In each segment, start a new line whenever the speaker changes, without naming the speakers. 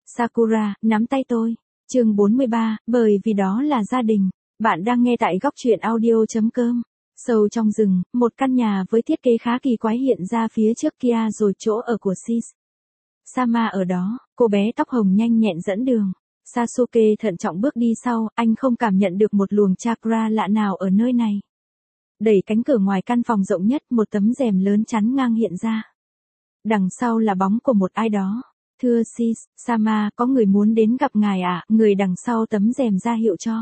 Sakura, nắm tay tôi. Chương 43, bởi vì đó là gia đình. Bạn đang nghe tại góc truyện audio.com. Sâu trong rừng, một căn nhà với thiết kế khá kỳ quái hiện ra phía trước kia rồi chỗ ở của Sis. Sama ở đó, cô bé tóc hồng nhanh nhẹn dẫn đường. Sasuke thận trọng bước đi sau, anh không cảm nhận được một luồng chakra lạ nào ở nơi này. Đẩy cánh cửa ngoài căn phòng rộng nhất, một tấm rèm lớn chắn ngang hiện ra. Đằng sau là bóng của một ai đó. Thưa Sis, Sama, có người muốn đến gặp ngài ạ, người đằng sau tấm rèm ra hiệu cho.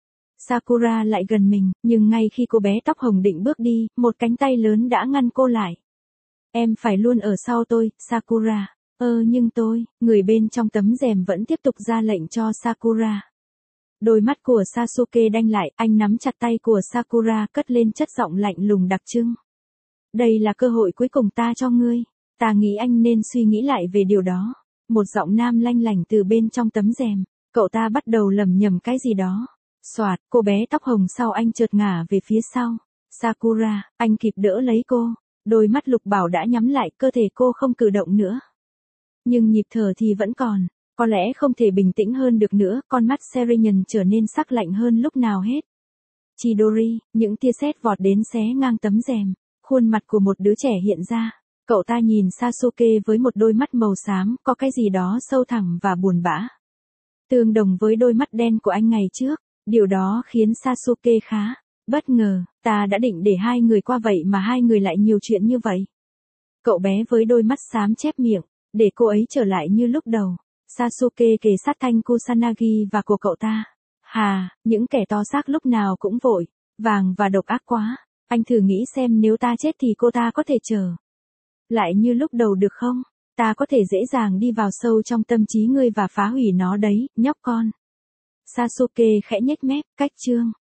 Sakura lại gần mình, nhưng ngay khi cô bé tóc hồng định bước đi, một cánh tay lớn đã ngăn cô lại. Em phải luôn ở sau tôi, Sakura. Nhưng người bên trong tấm rèm vẫn tiếp tục ra lệnh cho Sakura. Đôi mắt của Sasuke đanh lại, anh nắm chặt tay của Sakura cất lên chất giọng lạnh lùng đặc trưng. Đây là cơ hội cuối cùng ta cho ngươi. Ta nghĩ anh nên suy nghĩ lại về điều đó. Một giọng nam lanh lảnh từ bên trong tấm rèm. Cậu ta bắt đầu lẩm nhẩm cái gì đó. Soạt, cô bé tóc hồng sau anh chợt ngả về phía sau. Sakura, anh kịp đỡ lấy cô. Đôi mắt Lục Bảo đã nhắm lại, cơ thể cô không cử động nữa. Nhưng nhịp thở thì vẫn còn. Có lẽ không thể bình tĩnh hơn được nữa, con mắt Serian trở nên sắc lạnh hơn lúc nào hết. Chidori, những tia sét vọt đến xé ngang tấm rèm. Khuôn mặt của một đứa trẻ hiện ra. Cậu ta nhìn Sasuke với một đôi mắt màu xám, có cái gì đó sâu thẳm và buồn bã. Tương đồng với đôi mắt đen của anh ngày trước, điều đó khiến Sasuke khá bất ngờ. Ta đã định để hai người qua vậy mà hai người lại nhiều chuyện như vậy. Cậu bé với đôi mắt xám chép miệng, để cô ấy trở lại như lúc đầu. Sasuke kề sát thanh Kusanagi và của cậu ta. Hà, những kẻ to xác lúc nào cũng vội vàng và độc ác quá. Anh thử nghĩ xem nếu ta chết thì cô ta có thể trở lại như lúc đầu được không? Ta có thể dễ dàng đi vào sâu trong tâm trí ngươi và phá hủy nó đấy, nhóc con. Sasuke khẽ nhếch mép, cách chương.